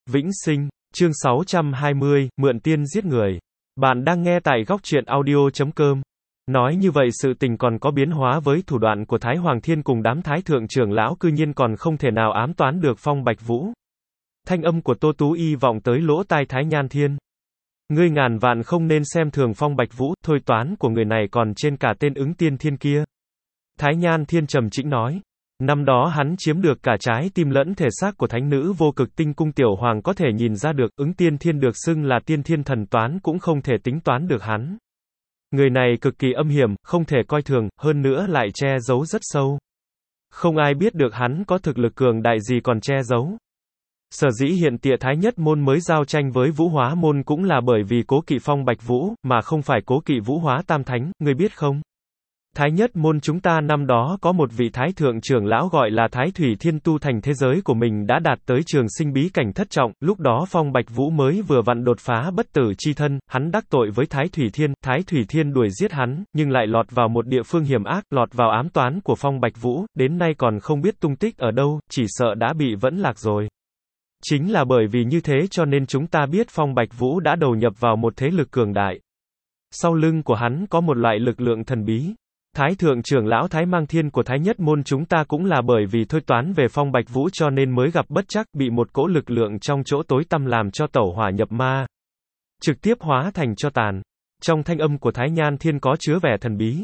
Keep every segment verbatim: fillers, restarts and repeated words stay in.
Vĩnh sinh, chương sáu trăm hai mươi, mượn tiên giết người. Bạn đang nghe tại góc truyện audio chấm com. Nói như vậy sự tình còn có biến hóa với thủ đoạn của Thái Hoàng Thiên cùng đám thái thượng trưởng lão cư nhiên còn không thể nào ám toán được Phong Bạch Vũ. Thanh âm của Tô Tú Y vọng tới lỗ tai Thái Nhan Thiên. Ngươi ngàn vạn không nên xem thường Phong Bạch Vũ, thôi toán của người này còn trên cả tên ứng tiên thiên kia. Thái Nhan Thiên trầm tĩnh nói. Năm đó hắn chiếm được cả trái tim lẫn thể xác của thánh nữ vô cực tinh cung tiểu hoàng có thể nhìn ra được, ứng tiên thiên được xưng là tiên thiên thần toán cũng không thể tính toán được hắn. Người này cực kỳ âm hiểm, không thể coi thường, hơn nữa lại che giấu rất sâu. Không ai biết được hắn có thực lực cường đại gì còn che giấu. Sở dĩ hiện Tiệ Thái Nhất Môn mới giao tranh với Vũ Hóa Môn cũng là bởi vì cố kỵ Phong Bạch Vũ, mà không phải cố kỵ Vũ Hóa Tam Thánh, ngươi biết không? Thái Nhất Môn chúng ta năm đó có một vị Thái Thượng trưởng lão gọi là Thái Thủy Thiên tu thành thế giới của mình đã đạt tới trường sinh bí cảnh thất trọng, lúc đó Phong Bạch Vũ mới vừa vặn đột phá bất tử chi thân, hắn đắc tội với Thái Thủy Thiên, Thái Thủy Thiên đuổi giết hắn, nhưng lại lọt vào một địa phương hiểm ác, lọt vào ám toán của Phong Bạch Vũ, đến nay còn không biết tung tích ở đâu, chỉ sợ đã bị vẫn lạc rồi. Chính là bởi vì như thế cho nên chúng ta biết Phong Bạch Vũ đã đầu nhập vào một thế lực cường đại. Sau lưng của hắn có một loại lực lượng thần bí. Thái thượng trưởng lão Thái Mang Thiên của Thái Nhất Môn chúng ta cũng là bởi vì thôi toán về Phong Bạch Vũ cho nên mới gặp bất trắc, bị một cỗ lực lượng trong chỗ tối tăm làm cho tẩu hỏa nhập ma. Trực tiếp hóa thành tro tàn. Trong thanh âm của Thái Nhan Thiên có chứa vẻ thần bí.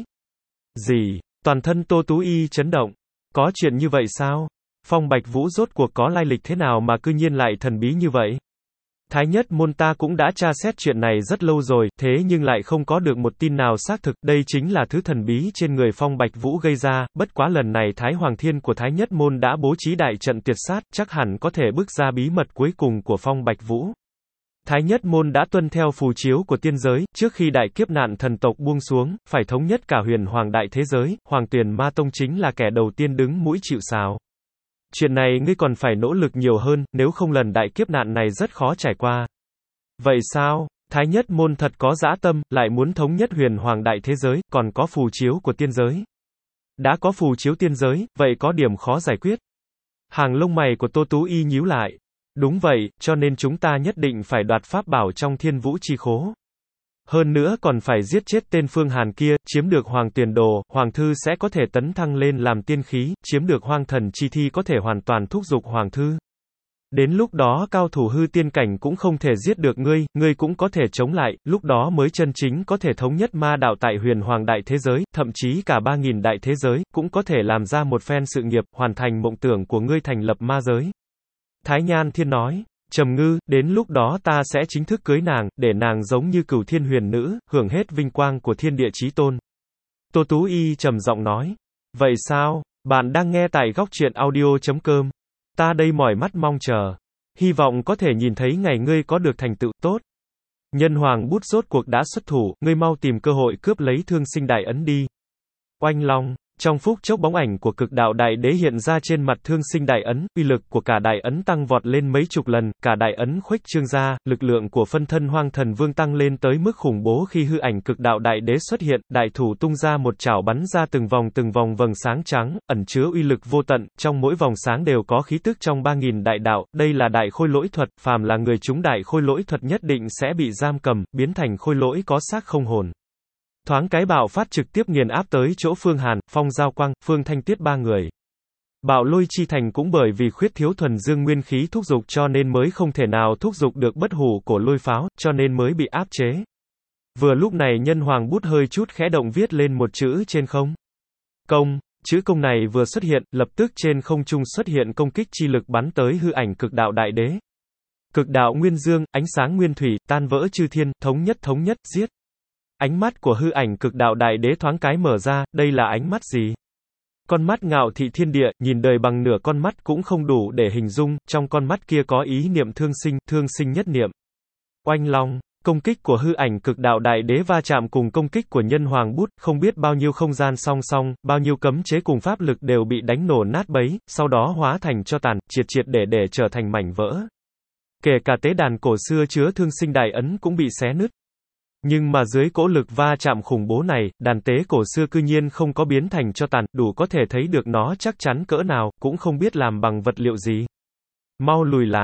Gì? Toàn thân Tô Tú Y chấn động. Có chuyện như vậy sao? Phong Bạch Vũ rốt cuộc có lai lịch thế nào mà cư nhiên lại thần bí như vậy? Thái Nhất Môn ta cũng đã tra xét chuyện này rất lâu rồi, thế nhưng lại không có được một tin nào xác thực, đây chính là thứ thần bí trên người Phong Bạch Vũ gây ra, bất quá lần này Thái Hoàng Thiên của Thái Nhất Môn đã bố trí đại trận tuyệt sát, chắc hẳn có thể bước ra bí mật cuối cùng của Phong Bạch Vũ. Thái Nhất Môn đã tuân theo phù chiếu của tiên giới, trước khi đại kiếp nạn thần tộc buông xuống, phải thống nhất cả huyền hoàng đại thế giới, Hoàng Tuyền Ma Tông chính là kẻ đầu tiên đứng mũi chịu sào. Chuyện này ngươi còn phải nỗ lực nhiều hơn, nếu không lần đại kiếp nạn này rất khó trải qua. Vậy sao? Thái Nhất Môn thật có dã tâm, lại muốn thống nhất huyền hoàng đại thế giới, còn có phù chiếu của tiên giới. Đã có phù chiếu tiên giới, vậy có điểm khó giải quyết. Hàng lông mày của Tô Tú Y nhíu lại. Đúng vậy, cho nên chúng ta nhất định phải đoạt pháp bảo trong Thiên Vũ chi khố. Hơn nữa còn phải giết chết tên Phương Hàn kia, chiếm được Hoàng Tuyền Đồ, Hoàng Thư sẽ có thể tấn thăng lên làm tiên khí, chiếm được Hoang Thần Chi Thi có thể hoàn toàn thúc giục Hoàng Thư. Đến lúc đó cao thủ hư tiên cảnh cũng không thể giết được ngươi, ngươi cũng có thể chống lại, lúc đó mới chân chính có thể thống nhất ma đạo tại huyền hoàng đại thế giới, thậm chí cả ba nghìn đại thế giới, cũng có thể làm ra một phen sự nghiệp, hoàn thành mộng tưởng của ngươi thành lập ma giới. Thái Nhan Thiên nói. Trầm Ngư, đến lúc đó ta sẽ chính thức cưới nàng, để nàng giống như Cửu Thiên Huyền Nữ, hưởng hết vinh quang của thiên địa chí tôn. Tô Tú Y trầm giọng nói. Vậy sao? Bạn đang nghe tại góc truyện audio chấm com. Ta đây mỏi mắt mong chờ. Hy vọng có thể nhìn thấy ngày ngươi có được thành tựu tốt. Nhân Hoàng Bút rốt cuộc đã xuất thủ, ngươi mau tìm cơ hội cướp lấy Thương Sinh Đại Ấn đi. Oanh long. Trong phút chốc bóng ảnh của Cực Đạo Đại Đế hiện ra trên mặt Thương Sinh Đại Ấn, uy lực của cả đại ấn tăng vọt lên mấy chục lần, cả đại ấn khuếch trương ra, lực lượng của phân thân Hoang Thần Vương tăng lên tới mức khủng bố khi hư ảnh Cực Đạo Đại Đế xuất hiện, đại thủ tung ra một chảo bắn ra từng vòng từng vòng vầng sáng trắng, ẩn chứa uy lực vô tận, trong mỗi vòng sáng đều có khí tức trong ba nghìn đại đạo, đây là đại khôi lỗi thuật, phàm là người chúng đại khôi lỗi thuật nhất định sẽ bị giam cầm, biến thành khôi lỗi có xác không hồn. Thoáng cái bạo phát trực tiếp nghiền áp tới chỗ Phương Hàn, Phong Giao Quang, Phương Thanh Tiết ba người. Bạo Lôi Chi Thành cũng bởi vì khuyết thiếu thuần dương nguyên khí thúc dục cho nên mới không thể nào thúc dục được bất hủ cổ lôi pháo, cho nên mới bị áp chế. Vừa lúc này Nhân Hoàng Bút hơi chút khẽ động viết lên một chữ trên không. Công, chữ công này vừa xuất hiện, lập tức trên không trung xuất hiện công kích chi lực bắn tới hư ảnh Cực Đạo Đại Đế. Cực đạo nguyên dương, ánh sáng nguyên thủy, tan vỡ chư thiên, thống nhất thống nhất, giết. Ánh mắt của hư ảnh Cực Đạo Đại Đế thoáng cái mở ra, đây là ánh mắt gì? Con mắt ngạo thị thiên địa, nhìn đời bằng nửa con mắt cũng không đủ để hình dung, trong con mắt kia có ý niệm thương sinh, thương sinh nhất niệm. Oanh long, công kích của hư ảnh Cực Đạo Đại Đế va chạm cùng công kích của Nhân Hoàng Bút, không biết bao nhiêu không gian song song, bao nhiêu cấm chế cùng pháp lực đều bị đánh nổ nát bấy, sau đó hóa thành tro tàn, triệt triệt để để trở thành mảnh vỡ. Kể cả tế đàn cổ xưa chứa Thương Sinh Đại Ấn cũng bị xé nứt. Nhưng mà dưới cỗ lực va chạm khủng bố này, đàn tế cổ xưa cư nhiên không có biến thành tro tàn, đủ có thể thấy được nó chắc chắn cỡ nào, cũng không biết làm bằng vật liệu gì. Mau lùi lại.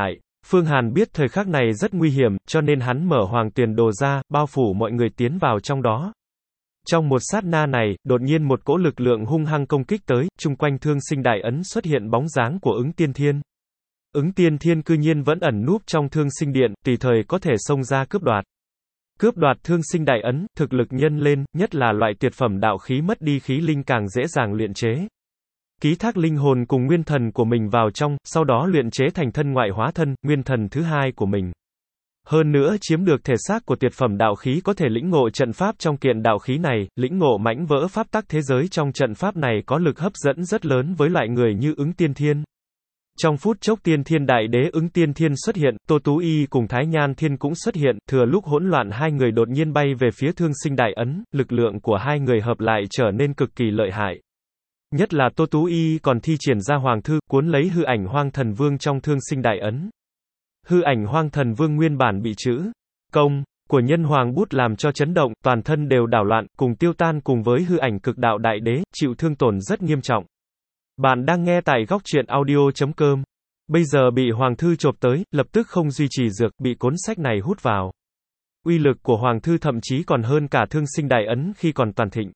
Phương Hàn biết thời khắc này rất nguy hiểm, cho nên hắn mở hoàng tuyền đồ ra, bao phủ mọi người tiến vào trong đó. Trong một sát na này, đột nhiên một cỗ lực lượng hung hăng công kích tới, chung quanh Thương Sinh Đại Ấn xuất hiện bóng dáng của Ứng Tiên Thiên. Ứng Tiên Thiên cư nhiên vẫn ẩn núp trong Thương Sinh Điện, tùy thời có thể xông ra cướp đoạt. Cướp đoạt Thương Sinh Đại Ấn, thực lực nhân lên, nhất là loại tuyệt phẩm đạo khí mất đi khí linh càng dễ dàng luyện chế. Ký thác linh hồn cùng nguyên thần của mình vào trong, sau đó luyện chế thành thân ngoại hóa thân, nguyên thần thứ hai của mình. Hơn nữa chiếm được thể xác của tuyệt phẩm đạo khí có thể lĩnh ngộ trận pháp trong kiện đạo khí này, lĩnh ngộ mãnh vỡ pháp tắc thế giới trong trận pháp này có lực hấp dẫn rất lớn với loại người như Ứng Tiên Thiên. Trong phút chốc Tiên Thiên Đại Đế Ứng Tiên Thiên xuất hiện, Tô Tú Y cùng Thái Nhan Thiên cũng xuất hiện, thừa lúc hỗn loạn hai người đột nhiên bay về phía Thương Sinh Đại Ấn, lực lượng của hai người hợp lại trở nên cực kỳ lợi hại. Nhất là Tô Tú Y còn thi triển ra Hoàng Thư, cuốn lấy hư ảnh Hoang Thần Vương trong Thương Sinh Đại Ấn. Hư ảnh Hoang Thần Vương nguyên bản bị chữ công của Nhân Hoàng bút làm cho chấn động, toàn thân đều đảo loạn, cùng tiêu tan cùng với hư ảnh Cực Đạo Đại Đế, chịu thương tổn rất nghiêm trọng. Bạn đang nghe tại góc truyện audio chấm com. Bây giờ bị Hoàng Thư chộp tới, lập tức không duy trì dược, bị cuốn sách này hút vào. Uy lực của Hoàng Thư thậm chí còn hơn cả Thương Sinh Đại Ấn khi còn toàn thịnh.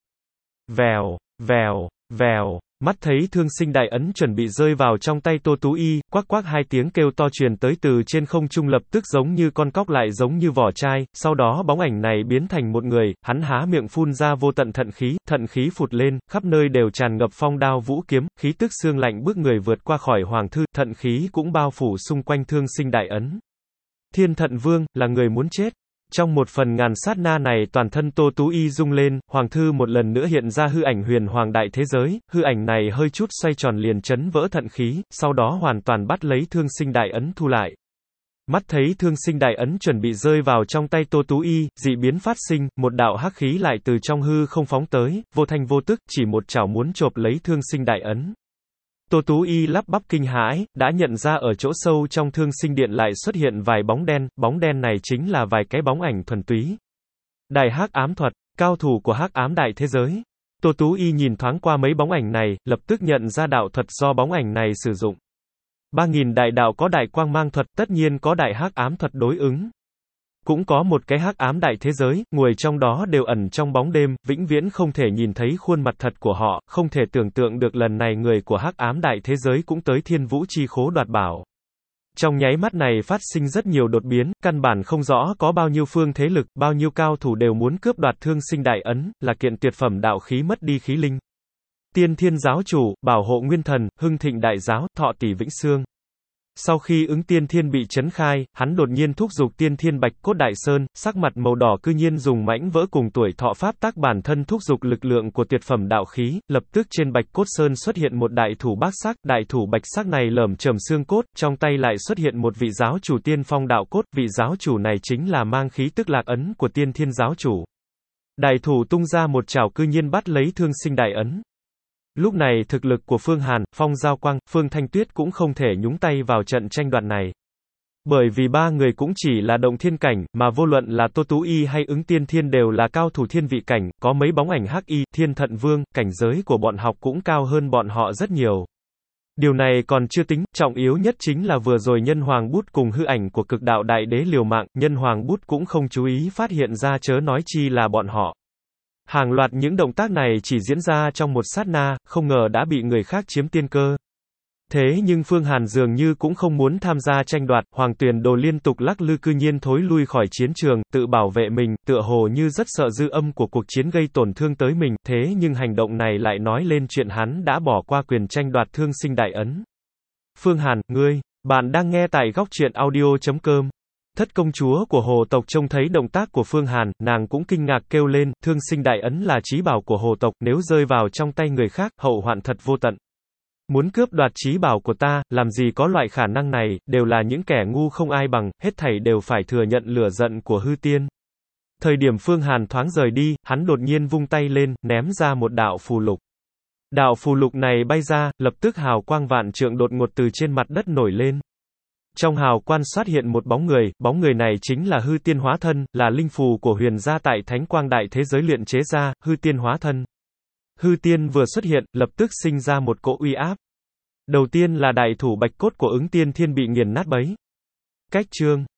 Vèo, vèo, vèo. Mắt thấy Thương Sinh Đại Ấn chuẩn bị rơi vào trong tay Tô Tú Y, quắc quắc hai tiếng kêu to truyền tới từ trên không trung lập tức giống như con cóc lại giống như vỏ chai, sau đó bóng ảnh này biến thành một người, hắn há miệng phun ra vô tận thận khí, thận khí phụt lên, khắp nơi đều tràn ngập phong đao vũ kiếm, khí tức xương lạnh bước người vượt qua khỏi Hoàng Thư, thận khí cũng bao phủ xung quanh Thương Sinh Đại Ấn. Thiên Thận Vương, là người muốn chết. Trong một phần ngàn sát na này toàn thân Tô Tú Y rung lên, Hoàng Thư một lần nữa hiện ra hư ảnh huyền hoàng đại thế giới, hư ảnh này hơi chút xoay tròn liền chấn vỡ thận khí, sau đó hoàn toàn bắt lấy Thương Sinh Đại Ấn thu lại. Mắt thấy Thương Sinh Đại Ấn chuẩn bị rơi vào trong tay Tô Tú Y, dị biến phát sinh, một đạo hắc khí lại từ trong hư không phóng tới, vô thanh vô tức, chỉ một chảo muốn chộp lấy Thương Sinh Đại Ấn. Tô Tú Y lắp bắp kinh hãi, đã nhận ra ở chỗ sâu trong Thương Sinh Điện lại xuất hiện vài bóng đen, bóng đen này chính là vài cái bóng ảnh thuần túy. Đại Hắc Ám Thuật, cao thủ của Hắc Ám Đại thế giới. Tô Tú Y nhìn thoáng qua mấy bóng ảnh này, lập tức nhận ra đạo thuật do bóng ảnh này sử dụng. Ba nghìn đại đạo có đại quang mang thuật, tất nhiên có đại hắc ám thuật đối ứng. Cũng có một cái hắc ám đại thế giới, người trong đó đều ẩn trong bóng đêm, vĩnh viễn không thể nhìn thấy khuôn mặt thật của họ, không thể tưởng tượng được lần này người của hắc ám đại thế giới cũng tới Thiên Vũ Chi Khố đoạt bảo. Trong nháy mắt này phát sinh rất nhiều đột biến, căn bản không rõ có bao nhiêu phương thế lực, bao nhiêu cao thủ đều muốn cướp đoạt Thương Sinh Đại Ấn, là kiện tuyệt phẩm đạo khí mất đi khí linh. Tiên Thiên giáo chủ, bảo hộ nguyên thần, hưng thịnh đại giáo, thọ tỷ vĩnh xương. Sau khi Ứng Tiên Thiên bị chấn khai, hắn đột nhiên thúc giục Tiên Thiên Bạch Cốt Đại Sơn, sắc mặt màu đỏ cư nhiên dùng mãnh vỡ cùng tuổi thọ pháp tác bản thân thúc giục lực lượng của tuyệt phẩm đạo khí, lập tức trên Bạch Cốt Sơn xuất hiện một đại thủ bác sắc, đại thủ bạch sắc này lởm chởm xương cốt, trong tay lại xuất hiện một vị giáo chủ tiên phong đạo cốt, vị giáo chủ này chính là mang khí tức lạc ấn của Tiên Thiên giáo chủ. Đại thủ tung ra một chảo cư nhiên bắt lấy Thương Sinh Đại Ấn. Lúc này thực lực của Phương Hàn, Phong Giao Quang, Phương Thanh Tuyết cũng không thể nhúng tay vào trận tranh đoạt này. Bởi vì ba người cũng chỉ là động thiên cảnh, mà vô luận là Tô Tú Y hay Ứng Tiên Thiên đều là cao thủ thiên vị cảnh, có mấy bóng ảnh hắc y, Thiên Thận Vương, cảnh giới của bọn học cũng cao hơn bọn họ rất nhiều. Điều này còn chưa tính, trọng yếu nhất chính là vừa rồi Nhân Hoàng Bút cùng hư ảnh của Cực Đạo Đại Đế liều mạng, Nhân Hoàng Bút cũng không chú ý phát hiện ra chớ nói chi là bọn họ. Hàng loạt những động tác này chỉ diễn ra trong một sát na, không ngờ đã bị người khác chiếm tiên cơ. Thế nhưng Phương Hàn dường như cũng không muốn tham gia tranh đoạt, Hoàng Tuyền Đồ liên tục lắc lư cư nhiên thối lui khỏi chiến trường, tự bảo vệ mình, tựa hồ như rất sợ dư âm của cuộc chiến gây tổn thương tới mình, thế nhưng hành động này lại nói lên chuyện hắn đã bỏ qua quyền tranh đoạt Thương Sinh Đại Ấn. Phương Hàn, ngươi, bạn đang nghe tại góc truyện audio chấm com. Thất công chúa của Hồ tộc trông thấy động tác của Phương Hàn, nàng cũng kinh ngạc kêu lên, Thương Sinh Đại Ấn là chí bảo của Hồ tộc, nếu rơi vào trong tay người khác, hậu hoạn thật vô tận. Muốn cướp đoạt chí bảo của ta, làm gì có loại khả năng này, đều là những kẻ ngu không ai bằng, hết thảy đều phải thừa nhận lửa giận của hư tiên. Thời điểm Phương Hàn thoáng rời đi, hắn đột nhiên vung tay lên, ném ra một đạo phù lục. Đạo phù lục này bay ra, lập tức hào quang vạn trượng đột ngột từ trên mặt đất nổi lên. Trong hào quang xuất hiện một bóng người, bóng người này chính là hư tiên hóa thân, là linh phù của huyền gia tại Thánh Quang Đại thế giới luyện chế ra, hư tiên hóa thân. Hư tiên vừa xuất hiện, lập tức sinh ra một cỗ uy áp. Đầu tiên là đại thủ bạch cốt của Ứng Tiên Thiên bị nghiền nát bấy. Cách chương